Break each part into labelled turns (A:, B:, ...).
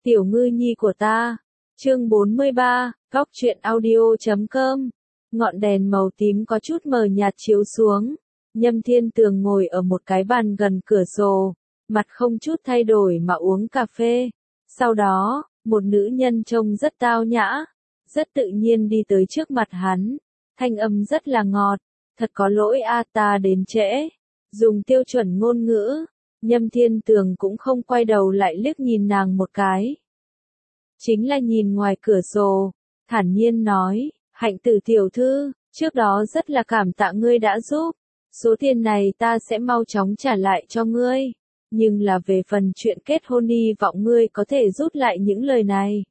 A: Tiểu ngư nhi của ta. Chương 43, góc truyện audio.com. Ngọn đèn màu tím có chút mờ nhạt chiếu xuống. Nhâm Thiên Tường ngồi ở một cái bàn gần cửa sổ, mặt không chút thay đổi mà uống cà phê. Sau đó, một nữ nhân trông rất tao nhã, rất tự nhiên đi tới trước mặt hắn. Thanh âm rất là ngọt. Thật có lỗi ta đến trễ. Dùng tiêu chuẩn ngôn ngữ. Nhâm Thiên Tường cũng không quay đầu lại liếc nhìn nàng một cái. Chính là nhìn ngoài cửa sổ, thản nhiên nói, Hạnh Tử tiểu thư, trước đó rất là cảm tạ ngươi đã giúp. Số tiền này ta sẽ mau chóng trả lại cho ngươi. Nhưng là về phần chuyện kết hôn hy vọng ngươi có thể rút lại những lời này.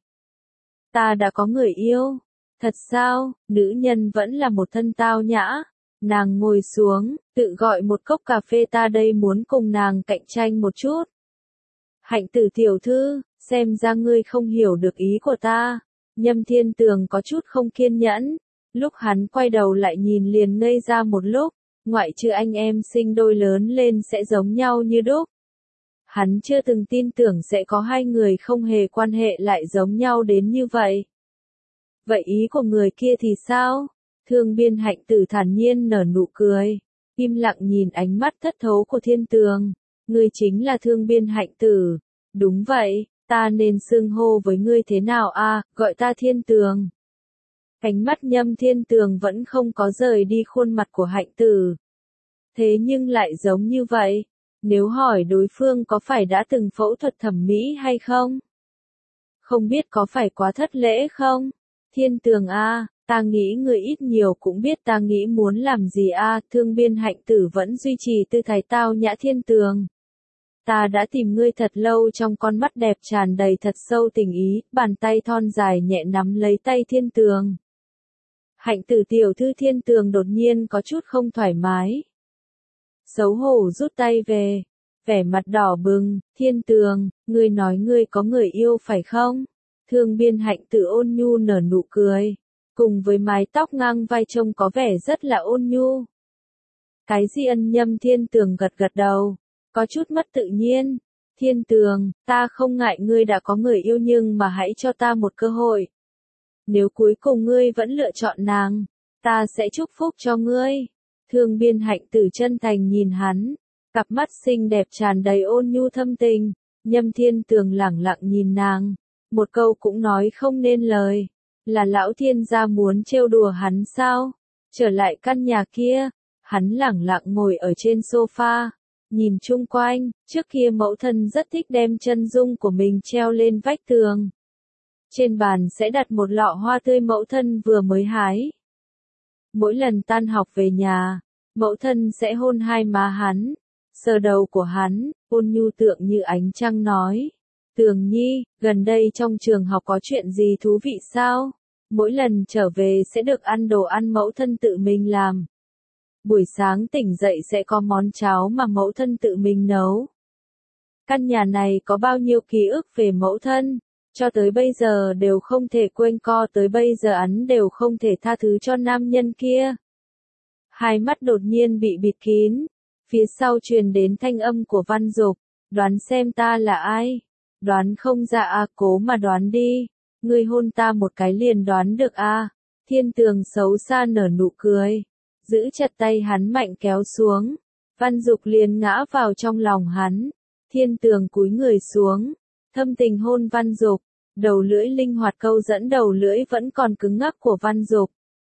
A: Ta đã có người yêu. Thật sao? Nữ nhân vẫn là một thân tao nhã. Nàng ngồi xuống, tự gọi một cốc cà phê, ta đây muốn cùng nàng cạnh tranh một chút. Hạnh Tử tiểu thư, xem ra ngươi không hiểu được ý của ta. Nhâm Thiên Tường có chút không kiên nhẫn. Lúc hắn quay đầu lại nhìn liền ngây ra một lúc. Ngoại trừ anh em sinh đôi lớn lên sẽ giống nhau như đúc. Hắn chưa từng tin tưởng sẽ có hai người không hề quan hệ lại giống nhau đến như vậy. Vậy ý của người kia thì sao? Thương Biên Hạnh Tử thản nhiên nở nụ cười. Im lặng nhìn ánh mắt thất thố của Thiên Tường. Ngươi chính là Thương Biên Hạnh Tử. Đúng vậy, ta nên xưng hô với ngươi thế nào gọi ta Thiên Tường. Ánh mắt Nhâm Thiên Tường vẫn không có rời đi khuôn mặt của Hạnh Tử. Thế nhưng lại giống như vậy. Nếu hỏi đối phương có phải đã từng phẫu thuật thẩm mỹ hay không? Không biết có phải quá thất lễ không? Thiên Tường ta nghĩ người ít nhiều cũng biết ta nghĩ muốn làm gì Thương Biên Hạnh Tử vẫn duy trì tư thái tao nhã. Thiên Tường. Ta đã tìm ngươi thật lâu, trong con mắt đẹp tràn đầy thật sâu tình ý, bàn tay thon dài nhẹ nắm lấy tay Thiên Tường. Hạnh Tử tiểu thư. Thiên Tường đột nhiên có chút không thoải mái. Xấu hổ rút tay về, vẻ mặt đỏ bừng. Thiên Tường, ngươi nói ngươi có người yêu phải không? Thương Biên Hạnh Tử ôn nhu nở nụ cười, cùng với mái tóc ngang vai trông có vẻ rất là ôn nhu. Cái gì? Nhâm Thiên Tường gật gật đầu, có chút mất tự nhiên. Thiên Tường, ta không ngại ngươi đã có người yêu nhưng mà hãy cho ta một cơ hội. Nếu cuối cùng ngươi vẫn lựa chọn nàng, ta sẽ chúc phúc cho ngươi. Thương Biên Hạnh Tử chân thành nhìn hắn, cặp mắt xinh đẹp tràn đầy ôn nhu thâm tình. Nhâm Thiên Tường lẳng lặng nhìn nàng, một câu cũng nói không nên lời. Là lão thiên gia muốn trêu đùa hắn sao? Trở lại căn nhà kia, hắn lẳng lặng ngồi ở trên sofa, nhìn chung quanh. Trước kia mẫu thân rất thích đem chân dung của mình treo lên vách tường. Trên bàn sẽ đặt một lọ hoa tươi mẫu thân vừa mới hái. Mỗi lần tan học về nhà, mẫu thân sẽ hôn hai má hắn, sờ đầu của hắn, ôn nhu tượng như ánh trăng nói. Tường nhi, gần đây trong trường học có chuyện gì thú vị sao? Mỗi lần trở về sẽ được ăn đồ ăn mẫu thân tự mình làm. Buổi sáng tỉnh dậy sẽ có món cháo mà mẫu thân tự mình nấu. Căn nhà này có bao nhiêu ký ức về mẫu thân, cho tới bây giờ đều không thể quên, co tới bây giờ hắn đều không thể tha thứ cho nam nhân kia. Hai mắt đột nhiên bị bịt kín, phía sau truyền đến thanh âm của Văn Dục, đoán xem ta là ai? Đoán không ra cố mà đoán đi, ngươi hôn ta một cái liền đoán được Thiên Tường xấu xa nở nụ cười, giữ chặt tay hắn mạnh kéo xuống, Văn Dục liền ngã vào trong lòng hắn. Thiên Tường cúi người xuống, thâm tình hôn Văn Dục, đầu lưỡi linh hoạt câu dẫn đầu lưỡi vẫn còn cứng ngắc của Văn Dục.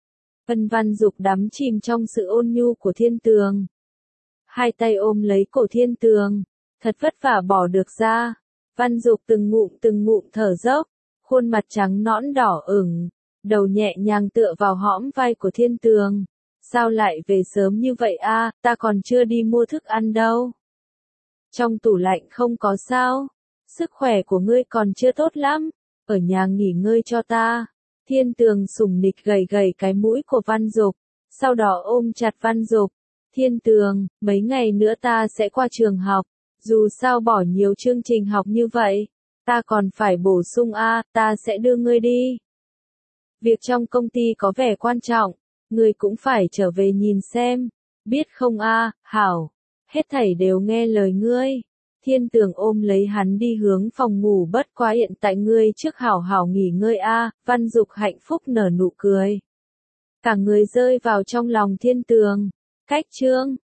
A: Văn Dục đắm chìm trong sự ôn nhu của Thiên Tường. Hai tay ôm lấy cổ Thiên Tường, thật vất vả bỏ được ra. Văn Dục từng ngụm thở dốc, khuôn mặt trắng nõn đỏ ửng, đầu nhẹ nhàng tựa vào hõm vai của Thiên Tường. Sao lại về sớm như vậy ta còn chưa đi mua thức ăn đâu. Trong tủ lạnh không có sao? Sức khỏe của ngươi còn chưa tốt lắm, ở nhà nghỉ ngơi cho ta. Thiên Tường sủng nịch gầy cái mũi của Văn Dục, sau đó ôm chặt Văn Dục. Thiên Tường, mấy ngày nữa ta sẽ qua trường học, dù sao bỏ nhiều chương trình học như vậy, ta còn phải bổ sung ta sẽ đưa ngươi đi. Việc trong công ty có vẻ quan trọng, ngươi cũng phải trở về nhìn xem, biết không hảo, hết thảy đều nghe lời ngươi. Thiên Tường ôm lấy hắn đi hướng phòng ngủ, bất quá hiện tại ngươi trước hảo hảo nghỉ ngơi a. Văn Dục hạnh phúc nở nụ cười. Cả người rơi vào trong lòng Thiên Tường. Cách chương